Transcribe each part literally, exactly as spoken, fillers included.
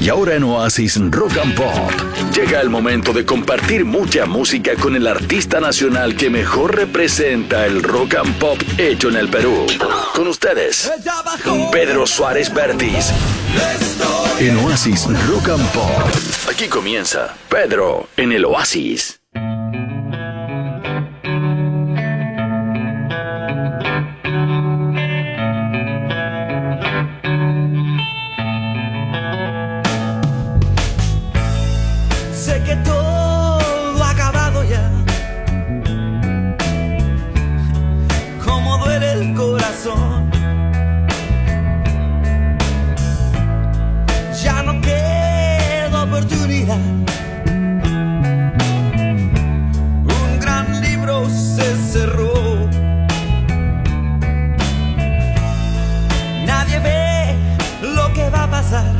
Y ahora en Oasis Rock and Pop, llega el momento de compartir mucha música con el artista nacional que mejor representa el rock and pop hecho en el Perú. Con ustedes, Pedro Suárez Vértiz. En Oasis Rock and Pop. Aquí comienza Pedro en el Oasis. Ya no queda oportunidad. Un gran libro se cerró. Nadie ve lo que va a pasar.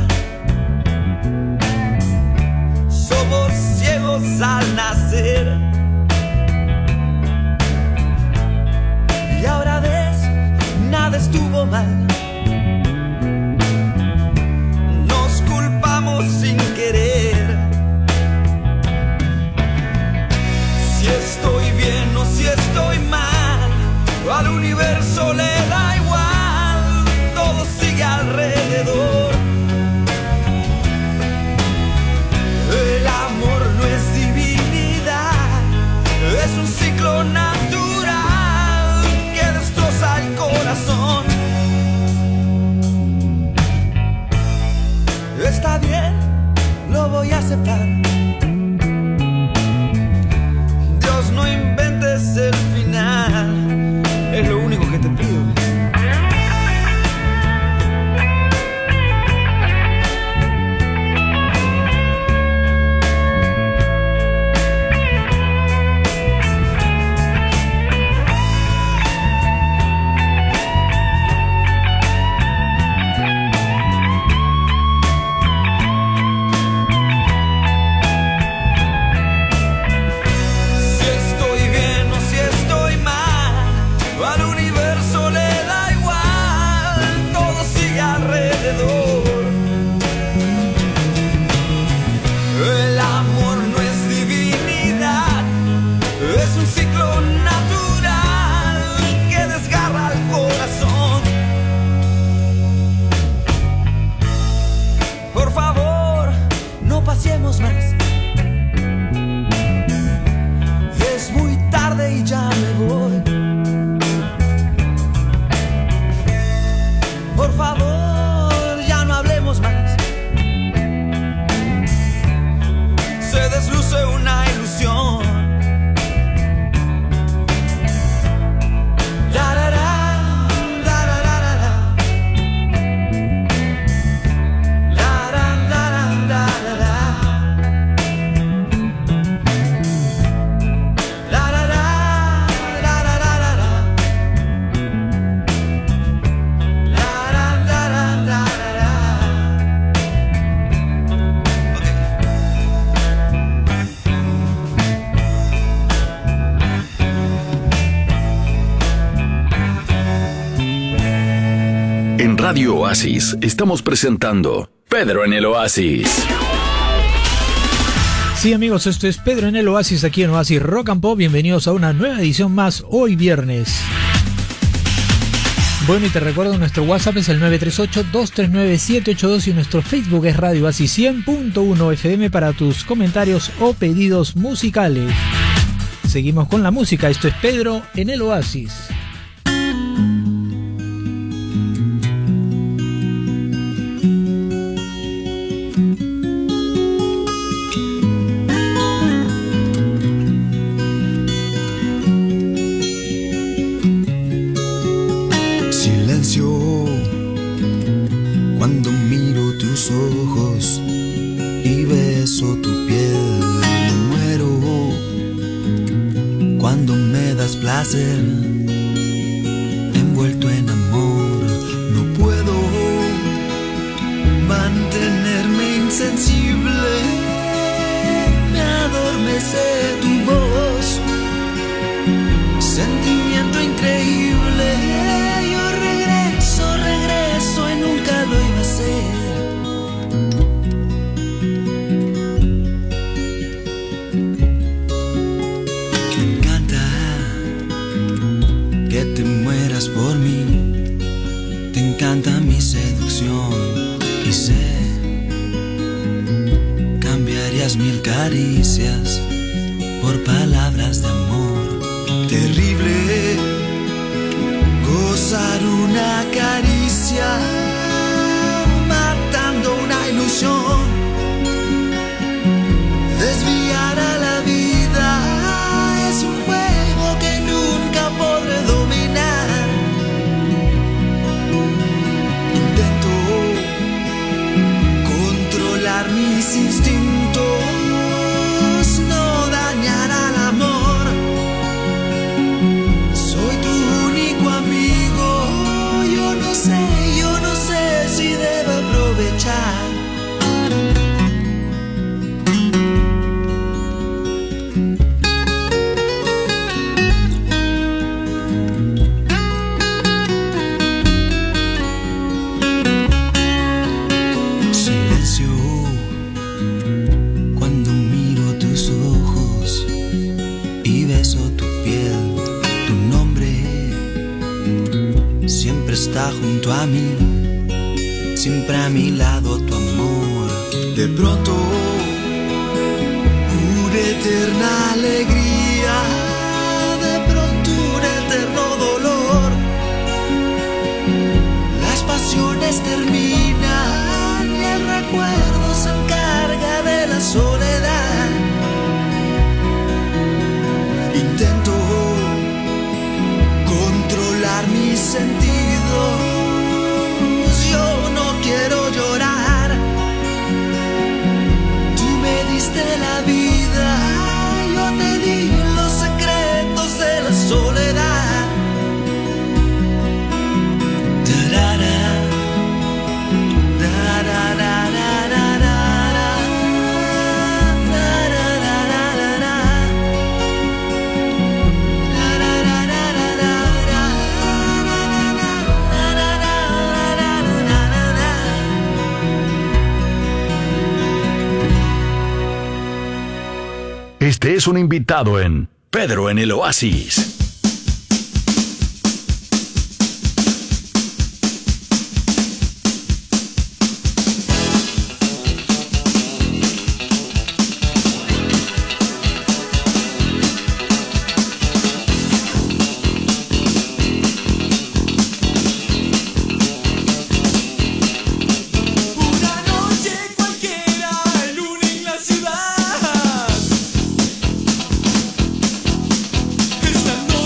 Somos ciegos al nacer. Y ahora ves, nada estuvo mal. Sin querer, si estoy bien o si estoy mal, al universo le da igual, todo sigue alrededor. El amor no es divinidad, es un ciclo natural que destroza el corazón. Está bien, lo voy a aceptar. Dios, no inventes el final. Es lo único que te pido. Radio Oasis, estamos presentando Pedro en el Oasis. Sí, amigos, esto es Pedro en el Oasis, aquí en Oasis Rock and Pop. Bienvenidos a una nueva edición más hoy viernes. Bueno, y te recuerdo, nuestro WhatsApp es el nueve tres ocho, dos tres nueve, siete ocho dos y nuestro Facebook es Radio Oasis cien punto uno F M para tus comentarios o pedidos musicales. Seguimos con la música, esto es Pedro en el Oasis. Envuelto en amor, no puedo mantenerme insensible. Me adormece tu voz, sentimiento increíble. Yo regreso, regreso y nunca lo iba a hacer. cambias mil caricias por palabras de amor. Terrible gozar una caricia matando una ilusión. Desviar a la vida es un juego que nunca podré dominar. Intento controlar mis instintos, no dañar al amor. Soy tu único amigo, yo no sé, yo no sé si debo aprovechar. Está junto a mí, siempre a mi lado tu amor. De pronto, una eterna alegría, de pronto un eterno dolor. Las pasiones terminan y el recuerdo se encarga de la soledad. Intento controlar mis sentidos, yo no quiero llorar. Tú me diste la vida, yo te di los secretos de la soledad. Da-da-da, da-da-da-da-da-da. Este es un invitado en Pedro en el Oasis. Esta noche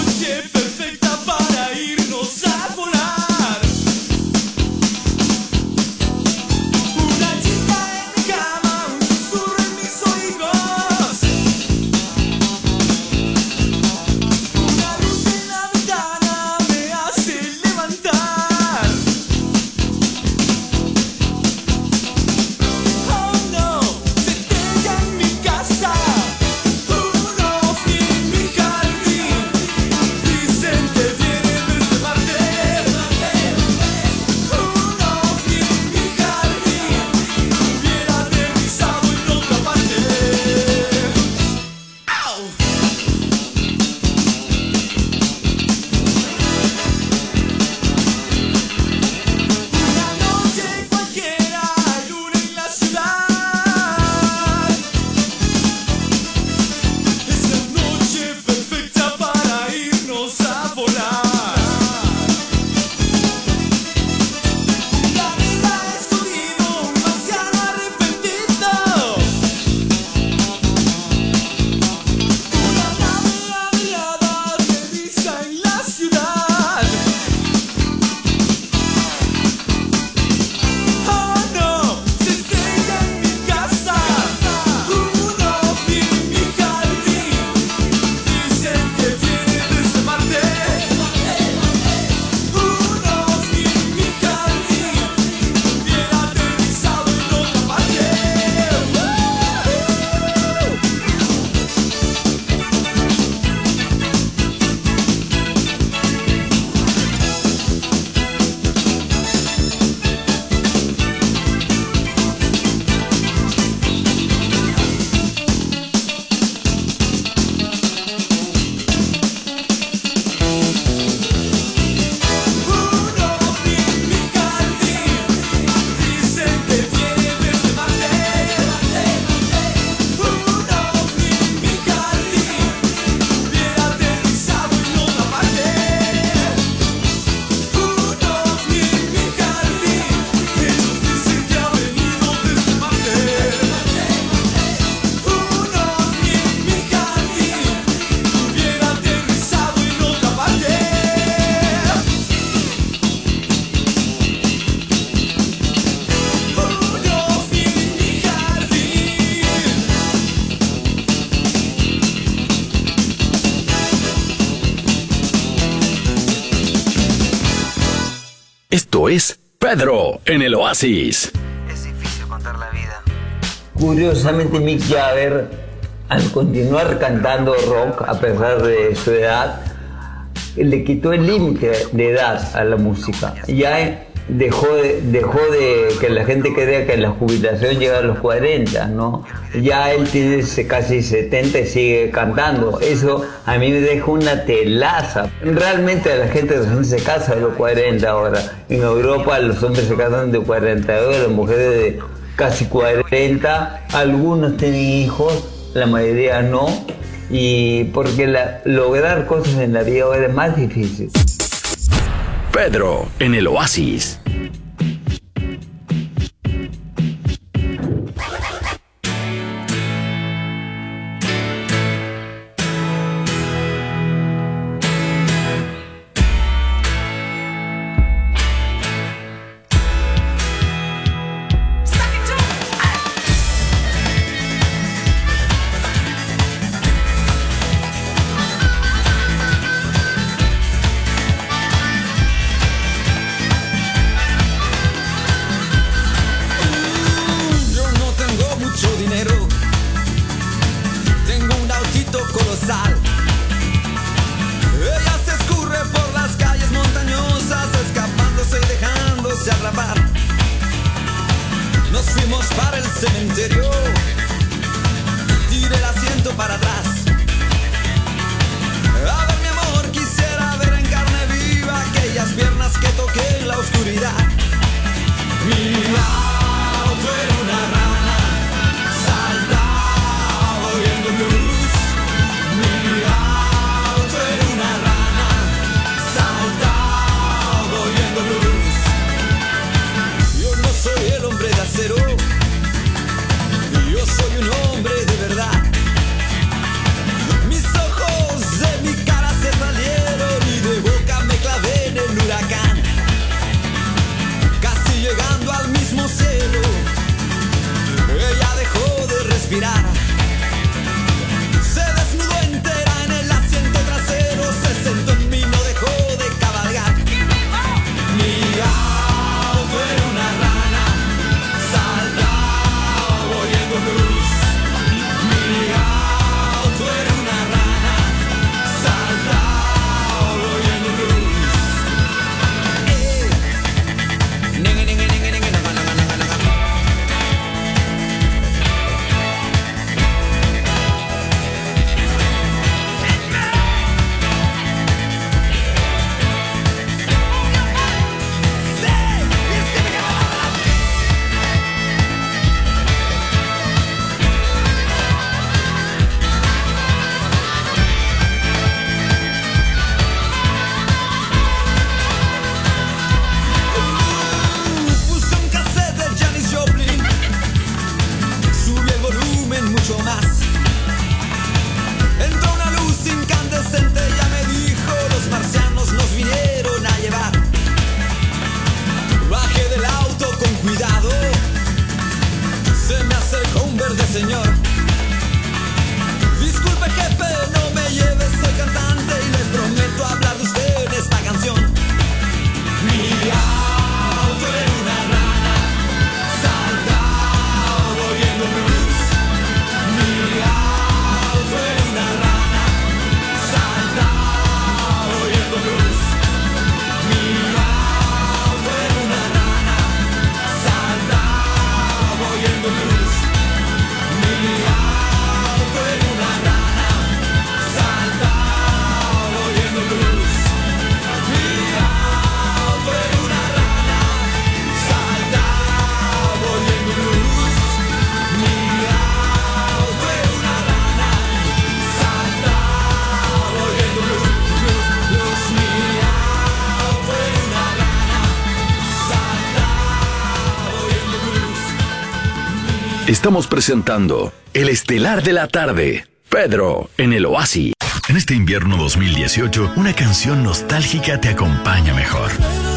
Esto es Pedro en el Oasis. Es difícil contar la vida. Curiosamente, Mick Jagger, al continuar cantando rock a pesar de su edad, le quitó el límite de edad a la música. Ya dejó de, dejó de que la gente crea que la jubilación llega a los cuarenta, ¿no? Ya él tiene casi setenta y sigue cantando. Eso a mí me deja una telaza. Realmente la gente se casa a los cuarenta ahora. En Europa los hombres se casan de cuarenta y dos, las mujeres de casi cuarenta. Algunos tienen hijos, la mayoría no. Y porque la, lograr cosas en la vida ahora es más difícil. Pedro en el Oasis. Estamos presentando el estelar de la tarde, Pedro en el Oasis. En este invierno dos mil dieciocho, una canción nostálgica te acompaña mejor.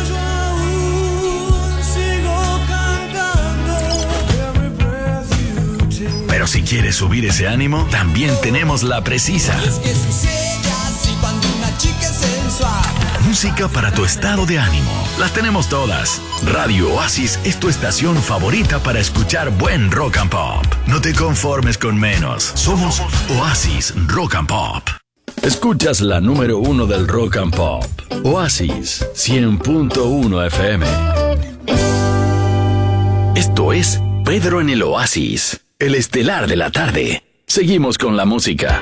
Pero si quieres subir ese ánimo, también tenemos la precisa. Música para tu estado de ánimo. Las tenemos todas. Radio Oasis es tu estación favorita para escuchar buen rock and pop. No te conformes con menos. Somos Oasis Rock and Pop. Escuchas la número uno del rock and pop. Oasis cien punto uno F M. Esto es Pedro en el Oasis, el estelar de la tarde. Seguimos con la música.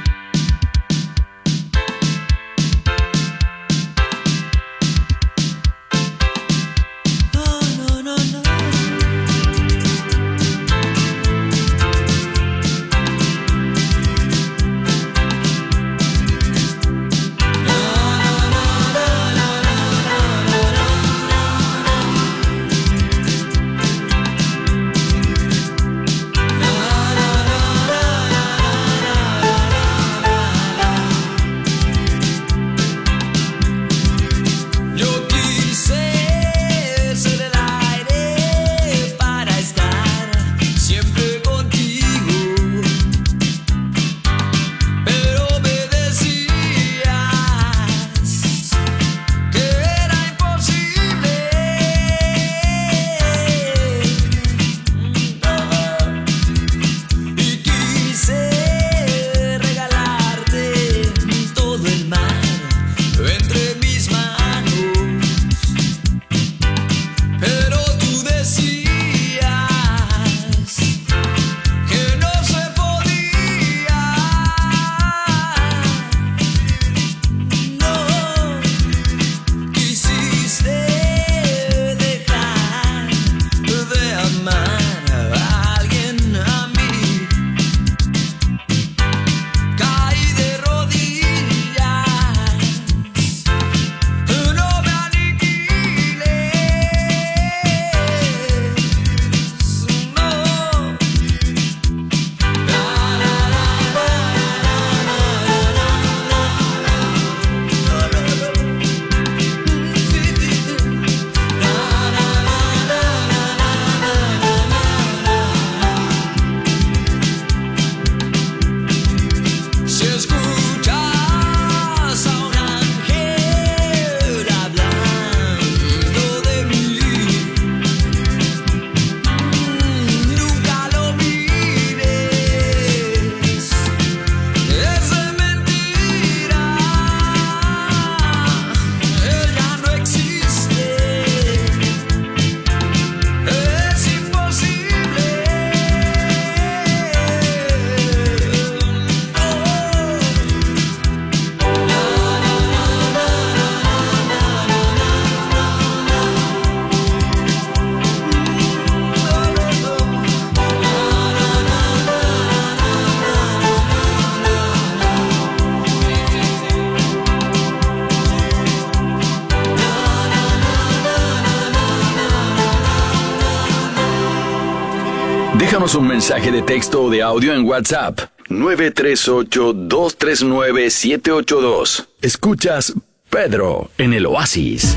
Déjanos un mensaje de texto o de audio en WhatsApp. nueve tres ocho, dos tres nueve, siete ocho dos. Escuchas Pedro en el Oasis.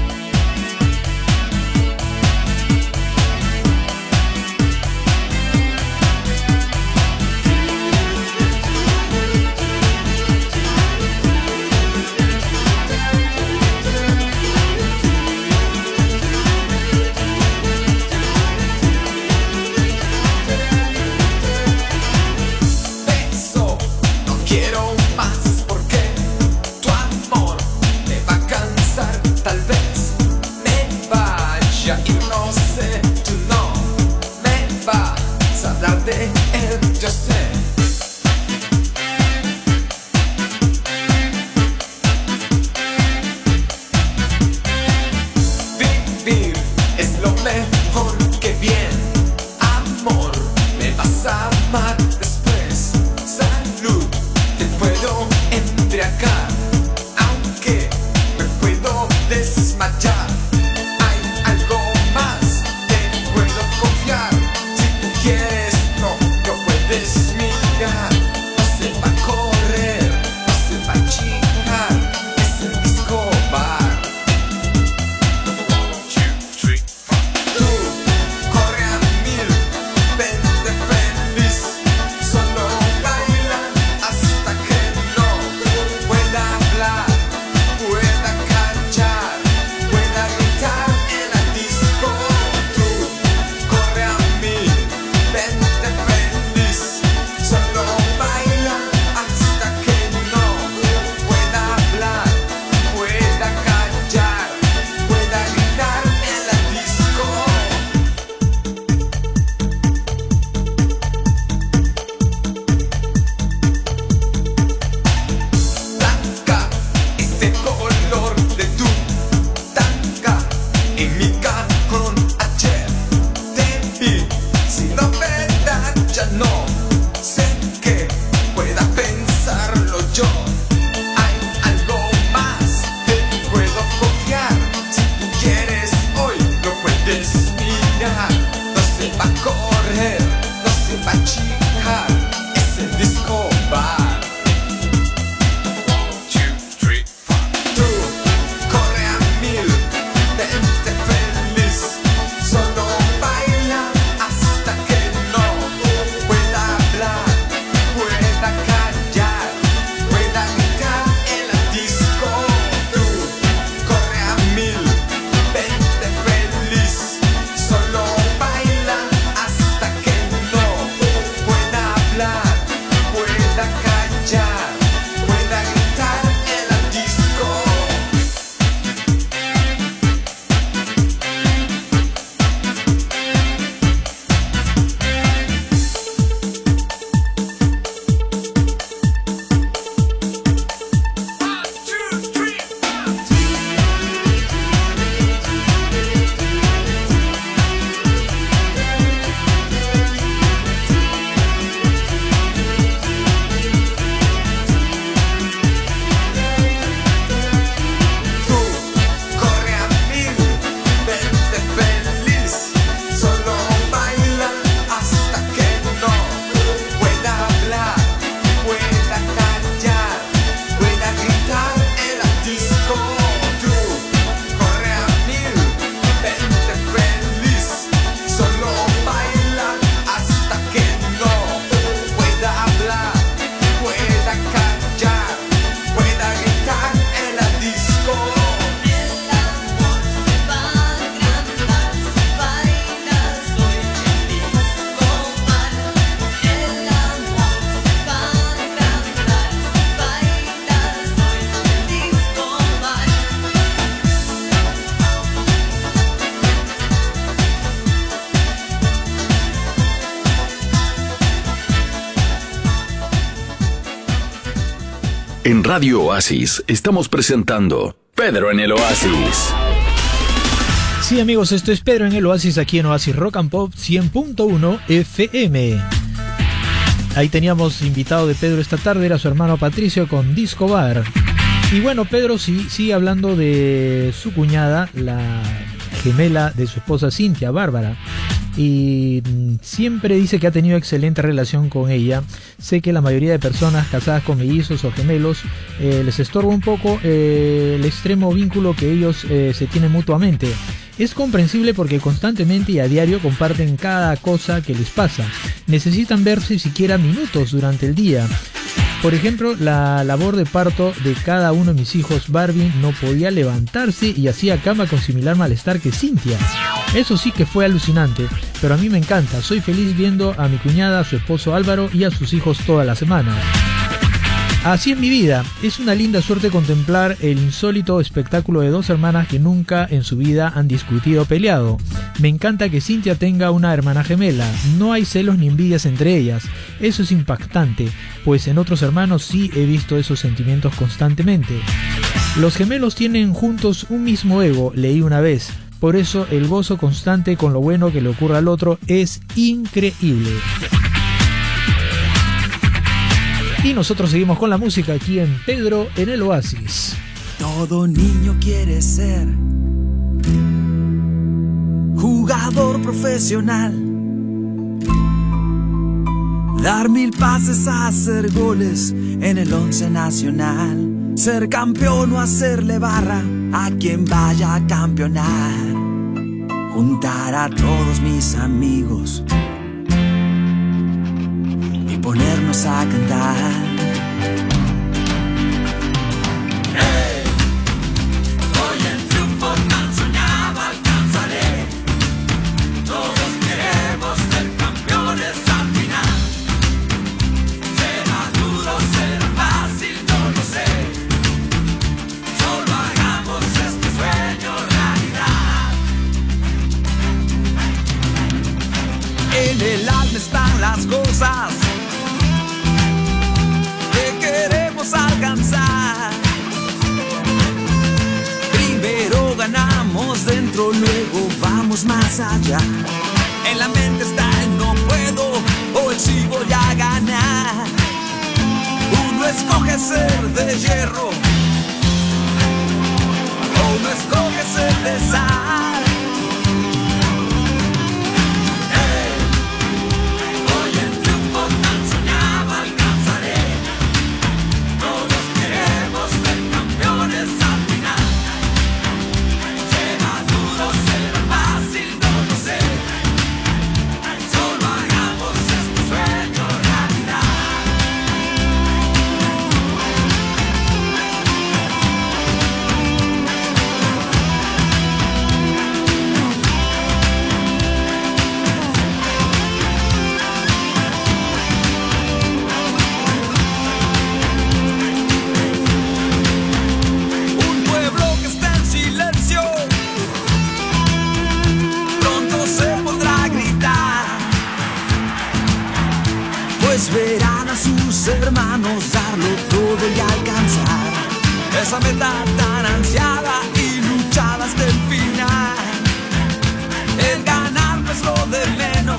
En Radio Oasis estamos presentando Pedro en el Oasis. Sí, amigos, esto es Pedro en el Oasis, aquí en Oasis Rock and Pop cien punto uno F M. Ahí teníamos invitado de Pedro esta tarde, era su hermano Patricio con Disco Bar. Y bueno, Pedro sí, sigue hablando de su cuñada, la gemela de su esposa Cintia, Bárbara. Y siempre dice que ha tenido excelente relación con ella. Sé que la mayoría de personas casadas con mellizos o gemelos eh, les estorba un poco eh, el extremo vínculo que ellos eh, se tienen mutuamente. Es comprensible porque constantemente y a diario comparten cada cosa que les pasa. Necesitan verse siquiera minutos durante el día. Por ejemplo, la labor de parto de cada uno de mis hijos, Barbie no podía levantarse y hacía cama con similar malestar que Cintia. Eso sí que fue alucinante, pero a mí me encanta. Soy feliz viendo a mi cuñada, a su esposo Álvaro y a sus hijos toda la semana. Así es mi vida. Es una linda suerte contemplar el insólito espectáculo de dos hermanas que nunca en su vida han discutido o peleado. Me encanta que Cintia tenga una hermana gemela. No hay celos ni envidias entre ellas. Eso es impactante, pues en otros hermanos sí he visto esos sentimientos constantemente. Los gemelos tienen juntos un mismo ego, leí una vez. Por eso el gozo constante con lo bueno que le ocurre al otro es increíble. Y nosotros seguimos con la música aquí en Pedro en el Oasis. Todo niño quiere ser jugador profesional, dar mil pases, hacer goles en el once nacional, ser campeón o hacerle barra a quien vaya a campeonar, juntar a todos mis amigos y ponernos a cantar. Hey, hoy el triunfo tan soñado alcanzaré. Todos queremos ser campeones al final. Será duro, será fácil, no lo sé. Solo hagamos este sueño realidad. En el alma están las cosas queremos alcanzar. Primero ganamos dentro, luego vamos más allá. En la mente está el no puedo o el sí voy a ganar. Uno escoge ser de hierro o uno escoge ser de sal. Verán a sus hermanos darlo todo y alcanzar esa meta tan ansiada y luchada hasta el final. El ganar no es lo de menos,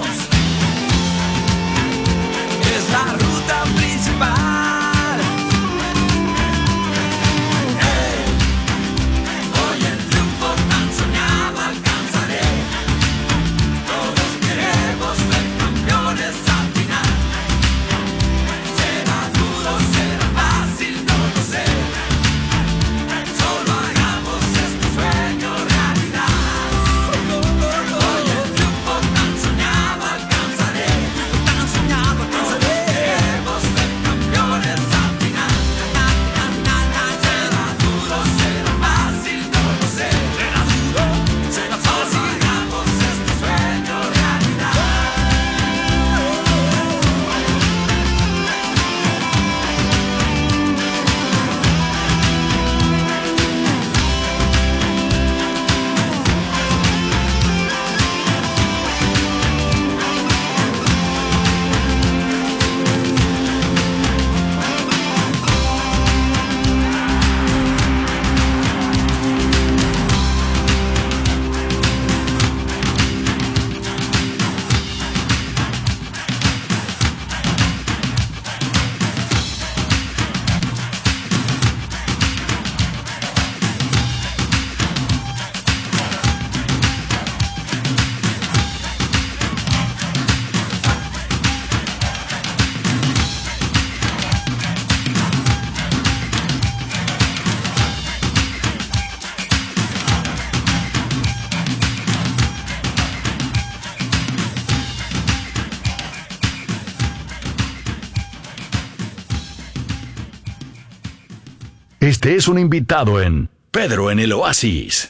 es la ruta principal. Hey, hoy el triunfo tan soñado alcanzaré. Todos queremos ser campeones al final. Será duro, será fácil, no lo sé. Solo hagamos este sueño realidad. Este es un invitado en Pedro en el Oasis.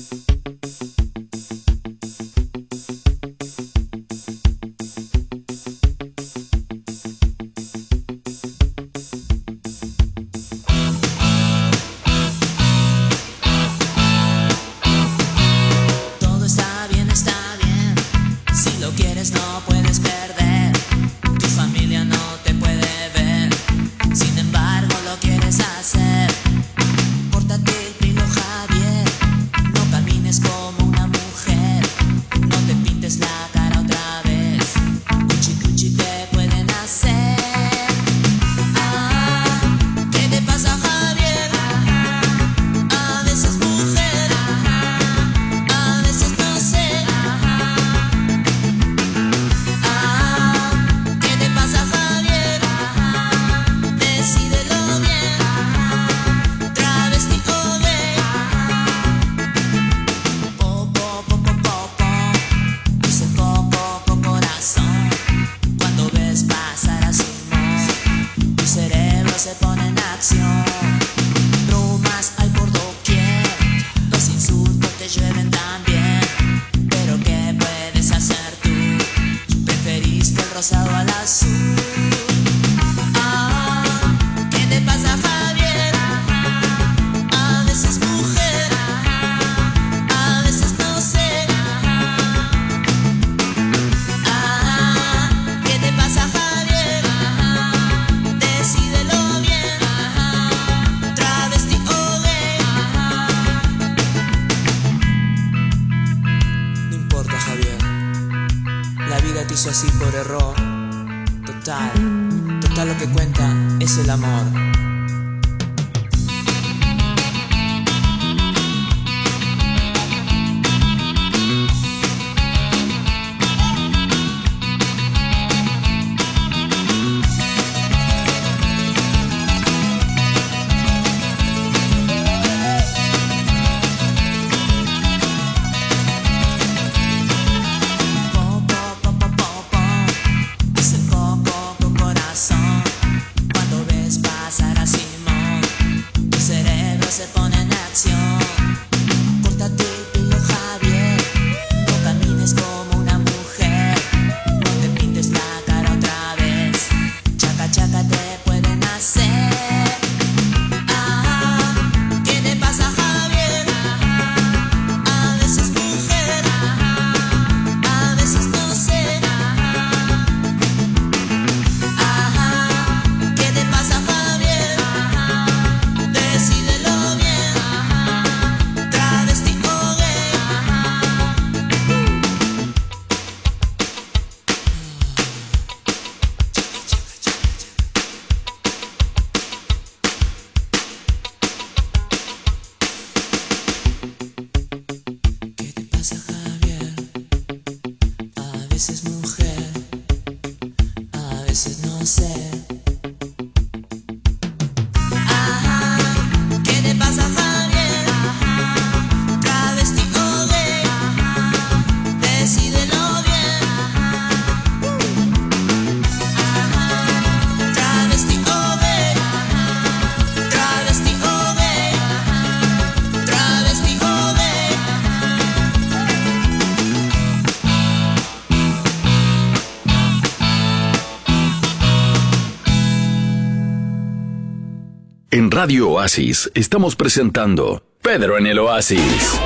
En Radio Oasis estamos presentando Pedro en el Oasis.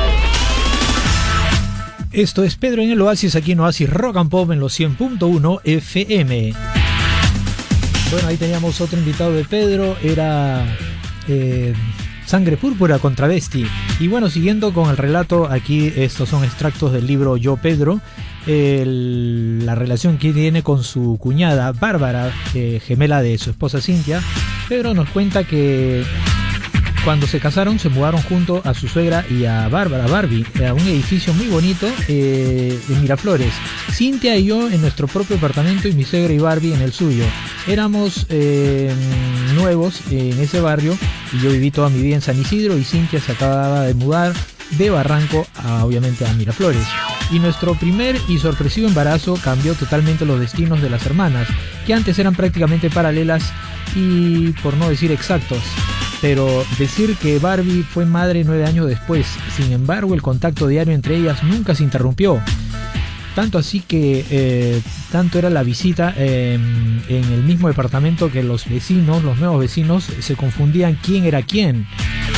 Esto es Pedro en el Oasis, aquí en Oasis Rock and Pop en los cien punto uno F M. Bueno, ahí teníamos otro invitado de Pedro, era eh, Sangre Púrpura con Travesti. Y bueno, siguiendo con el relato, aquí estos son extractos del libro Yo Pedro. El, la relación que tiene con su cuñada Bárbara, eh, gemela de su esposa Cintia. Pedro nos cuenta que cuando se casaron se mudaron junto a su suegra y a Bárbara, Barbie, a un edificio muy bonito eh, de Miraflores. Cintia y yo en nuestro propio apartamento y mi suegra y Barbie en el suyo. Éramos eh, nuevos en ese barrio y yo viví toda mi vida en San Isidro y Cintia se acababa de mudar de Barranco a, obviamente, a Miraflores. Y nuestro primer y sorpresivo embarazo cambió totalmente los destinos de las hermanas, que antes eran prácticamente paralelas y, por no decir exactos. pero decir que Barbie fue madre nueve años después. Sin embargo, el contacto diario entre ellas nunca se interrumpió. Tanto así que eh, tanto era la visita eh, en el mismo departamento que los vecinos, los nuevos vecinos, se confundían quién era quién.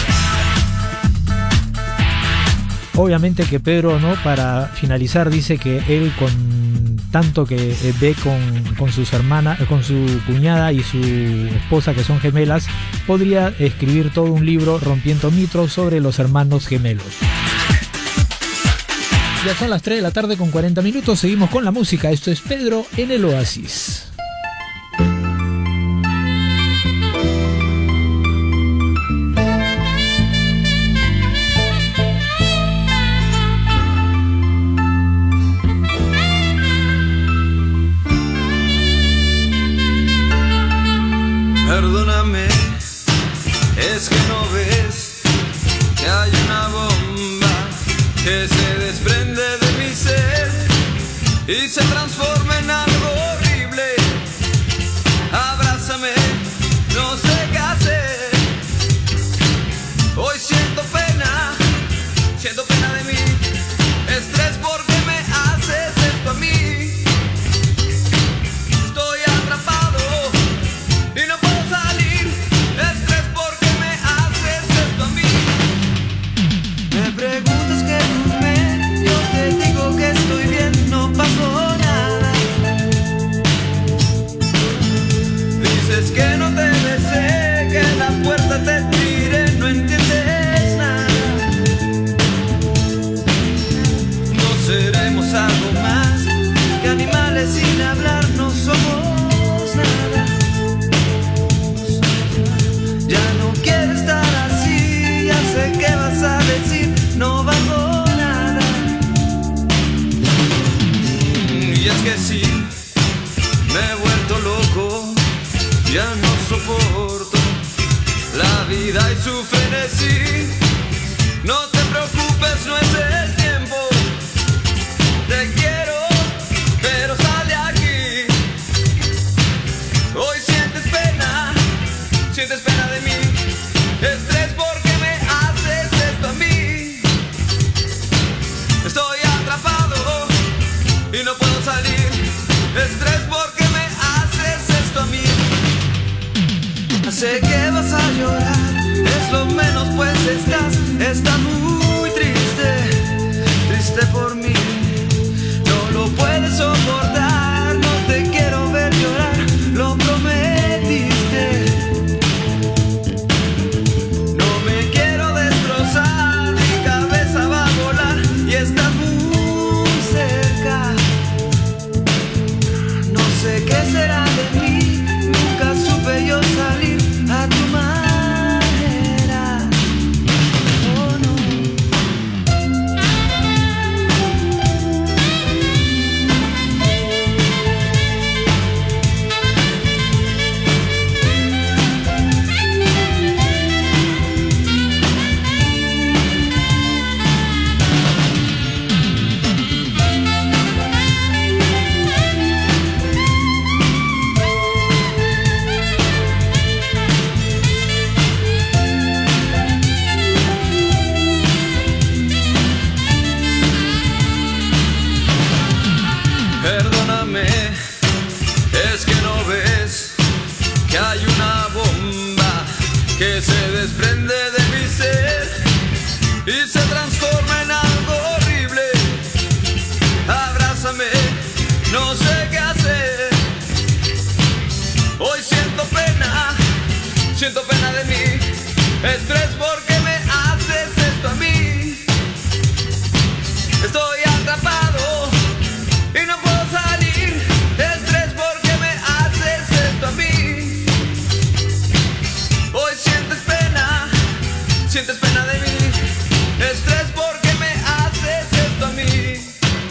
Obviamente que Pedro, ¿no?, para finalizar, dice que él, con tanto que eh, ve con, con sus hermanas, con su cuñada y su esposa, que son gemelas, podría escribir todo un libro rompiendo mitos sobre los hermanos gemelos. Ya son las tres de la tarde con cuarenta minutos, seguimos con la música. Esto es Pedro en el Oasis. Perdóname, es que no ves que hay una bomba que se desprende de mi ser y se transforma en algo horrible. Abrázame, no sé qué hacer. Hoy siento pena, siento pena de mí. Estrés porque me haces esto a mí. Estoy atrapado y no puedo salir. Estrés porque me haces esto a mí. Me preguntas qué fumé, yo te digo que estoy bien, no pasó nada. Dices que no te besé, que la puerta te tiré, no entiendes nada. No seremos algo más que animales sin hablar, no somos nada. Ya no quiero estar así, ya sé qué vas a decir, no valgo nada. Y es que sí, me he vuelto loco, ya no soporto la vida y su frenesí. No te preocupes, no es el tiempo. Te quiero, pero sal de aquí. Hoy sientes pena, sientes pena de mí. Estrés porque me haces esto a mí. Estoy atrapado y no puedo salir. Estrés porque me haces esto a mí. Sé que vas a llorar, es lo menos pues estás, estás muy triste, triste por mí. No lo puedes soportar, no te quiero ver llorar, lo prometiste. No me quiero destrozar, mi cabeza va a volar y estás muy cerca. No sé qué será de mí, nunca supe yo salir a tu manera. Oh no. Perdóname, es que no ves que hay una bomba que se desprende de mi ser y se transforma en algo horrible. Abrázame, no sé qué hacer. Hoy siento pena, siento pena de mí. Estrés porque me haces esto a mí. Estoy atrapado y no puedo salir. Estrés porque me haces esto a mí. Hoy sientes pena, sientes pena de mí. Estrés porque me haces esto a mí.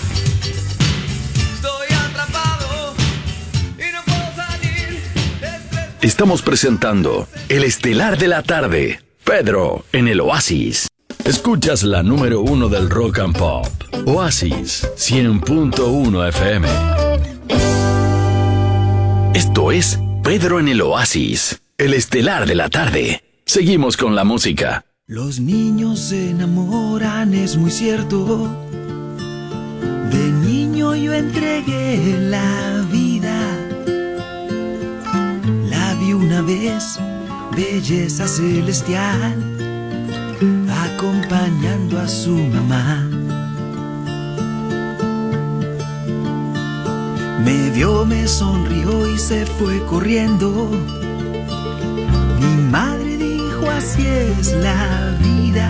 Estoy atrapado y no puedo salir. Estrés... Estamos presentando el estelar de la tarde, Pedro en el Oasis. Escuchas la número uno del rock and pop, Oasis cien punto uno F M. Esto es Pedro en el Oasis, el estelar de la tarde. Seguimos con la música. Los niños se enamoran, es muy cierto. De niño yo entregué la vida. La vi una vez, belleza celestial, acompañando a su mamá. Me vio, me sonrió y se fue corriendo. Mi madre dijo: así es la vida.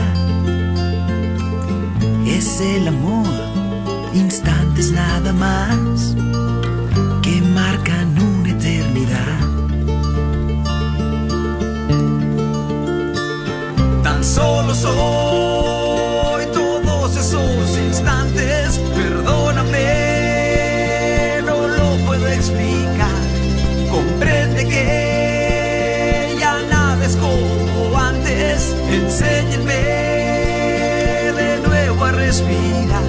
Es el amor, instantes nada más, que marcan una eternidad. Tan solo soy todos esos instantes, perdóname. Explicar, comprende que ya nada es como antes. Enséñenme de nuevo a respirar.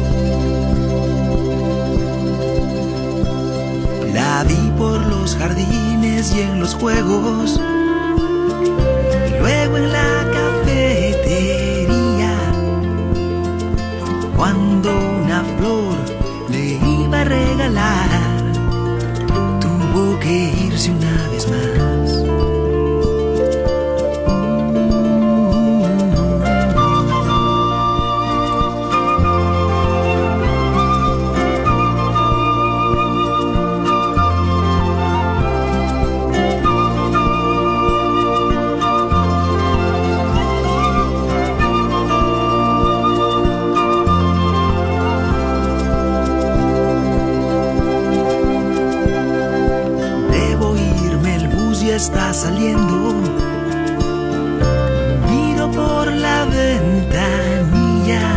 La vi por los jardines y en los juegos, y luego en la cafetería, cuando una flor le iba a regalar, tuvo que irse una vez más. Está saliendo, miro por la ventanilla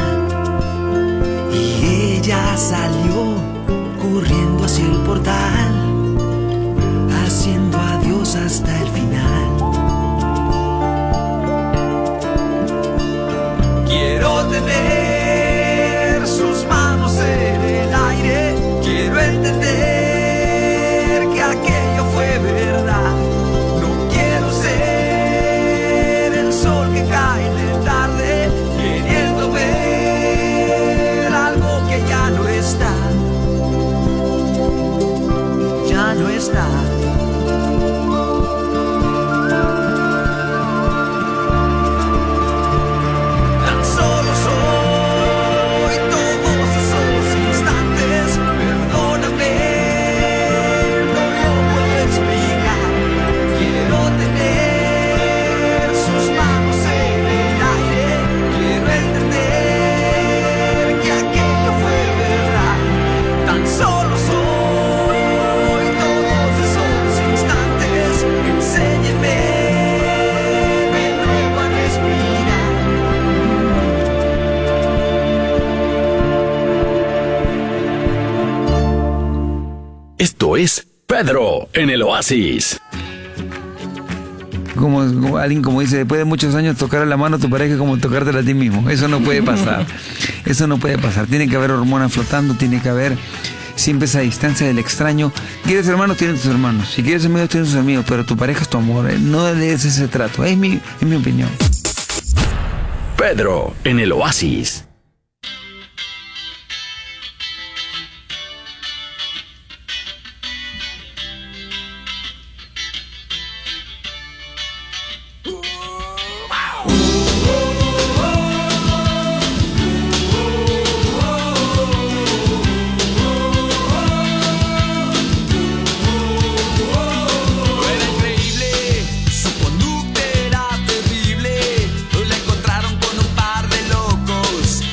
y ella salió corriendo hacia el portal, haciendo adiós hasta el final. Quiero tener sus manos en el aire, quiero entender que aquello fue verdad. No está. Tan solo soy todos esos instantes, perdóname, no lo puedo explicar. Quiero tener sus manos en el aire, quiero entender que aquello fue verdad. Tan solo soy Esto es Pedro en el Oasis. Como, como alguien como dice, después de muchos años tocar la mano a tu pareja es como tocártela a ti mismo. Eso no puede pasar. Eso no puede pasar. Tiene que haber hormonas flotando, tiene que haber siempre esa distancia del extraño. ¿Quieres hermanos? Tienes tus hermanos. Si quieres amigos, tienes tus amigos. Pero tu pareja es tu amor. No le des ese trato. Es mi, es mi opinión. Pedro en el Oasis. Lo encontraron con un par de locos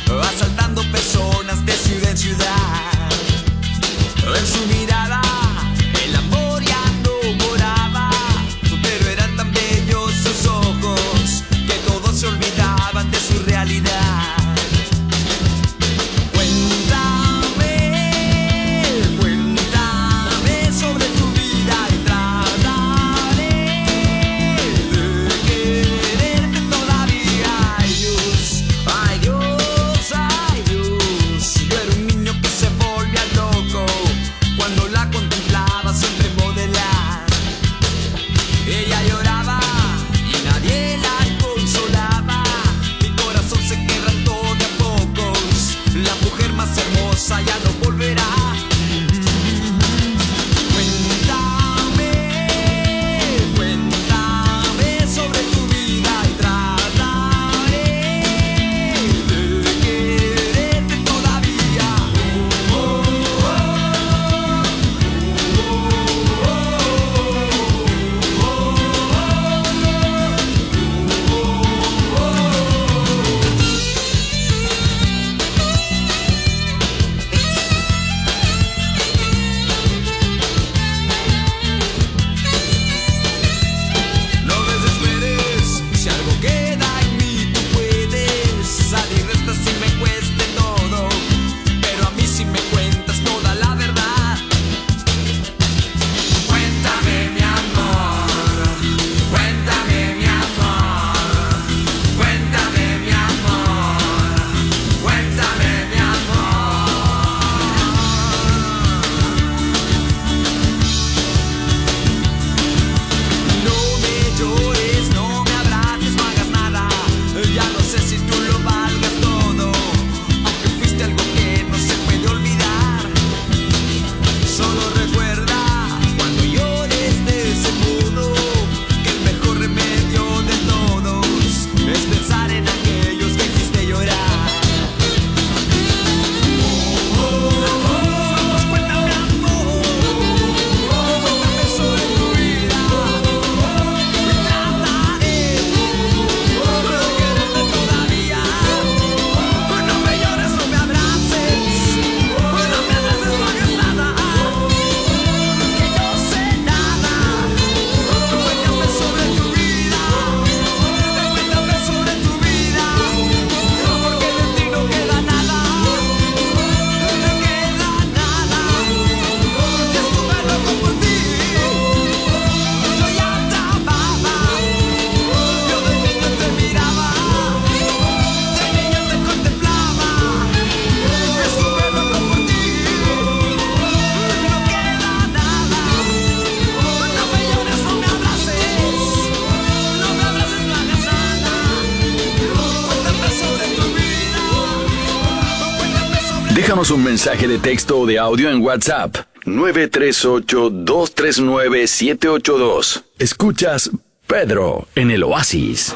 Déjanos un mensaje de texto o de audio en WhatsApp. nueve tres ocho, dos tres nueve, siete ocho dos. Escuchas Pedro en el Oasis.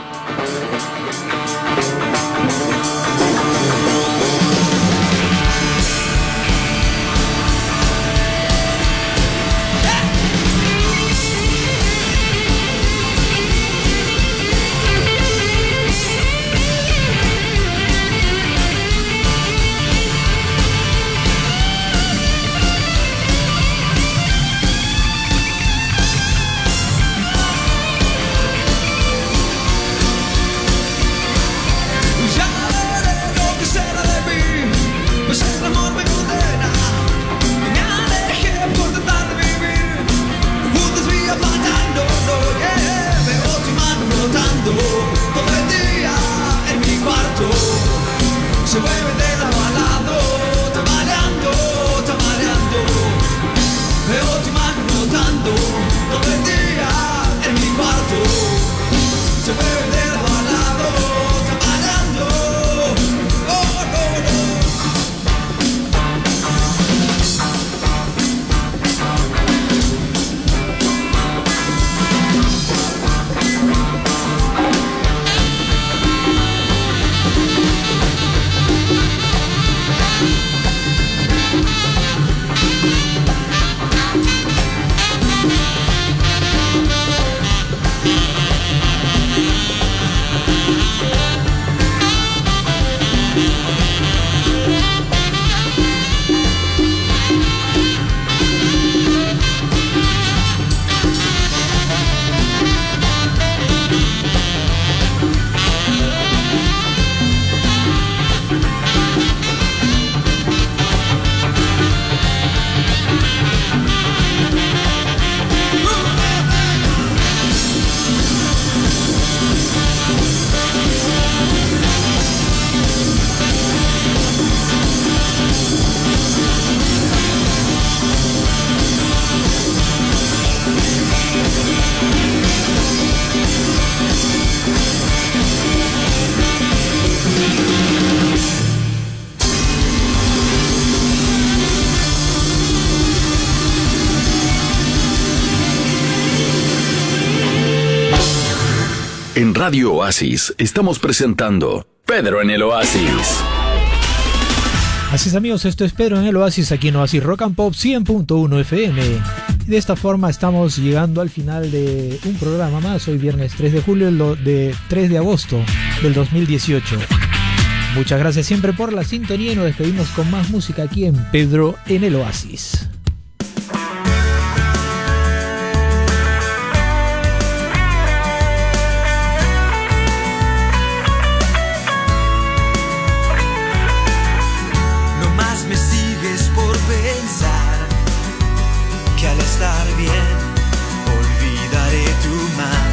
En Radio Oasis estamos presentando Pedro en el Oasis. Así es, amigos, esto es Pedro en el Oasis, aquí en Oasis Rock and Pop cien punto uno F M. Y de esta forma estamos llegando al final de un programa más, hoy viernes tres de julio, de tres de agosto del dos mil dieciocho. Muchas gracias siempre por la sintonía y nos despedimos con más música aquí en Pedro en el Oasis. Estar bien, olvidaré tu mal.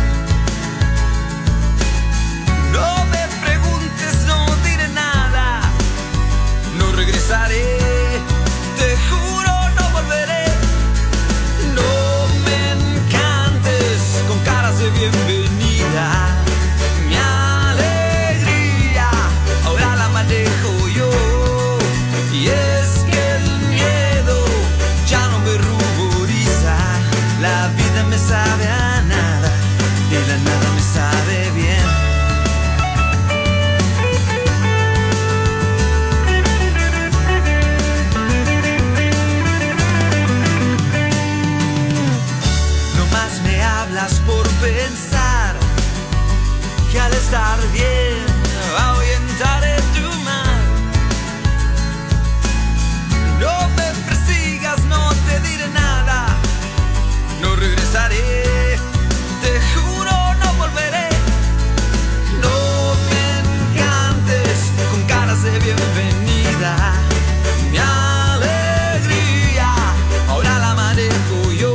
No me preguntes, no diré nada, no regresaré, te juro no volveré. No me encantes con caras de bienvenida, mi alegría ahora la manejo yo. Y es que el miedo ya no me ruboriza. La vida me sabe a nada y la nada me sabe bien. No más me hablas por pensar que al estar bien ahuyentaré tu mal. No me persigas, no te diré nada, no regresaré, te juro no volveré. No me encantes con caras de bienvenida, mi alegría ahora la manejo yo.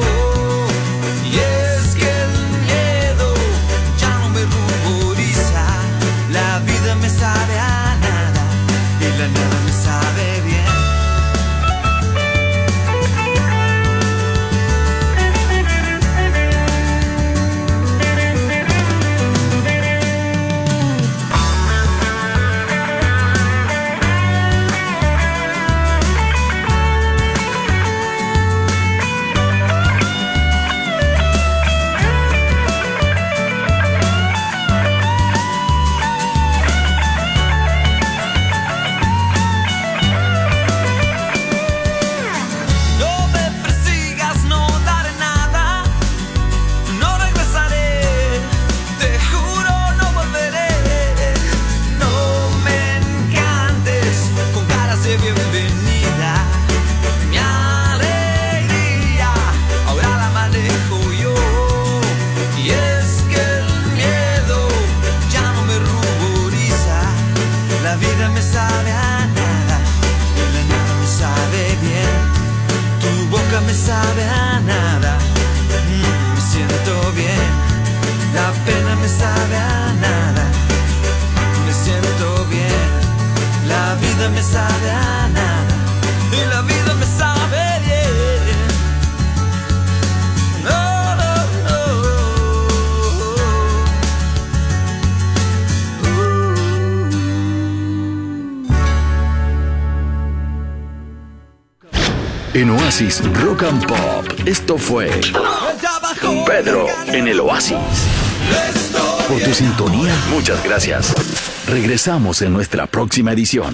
Y es que el miedo ya no me ruboriza, sabe a nada y la vida me sabe bien. No, no, no. En Oasis Rock and Pop, esto fue Pedro en el Oasis. Por tu sintonía, muchas gracias. Regresamos en nuestra próxima edición.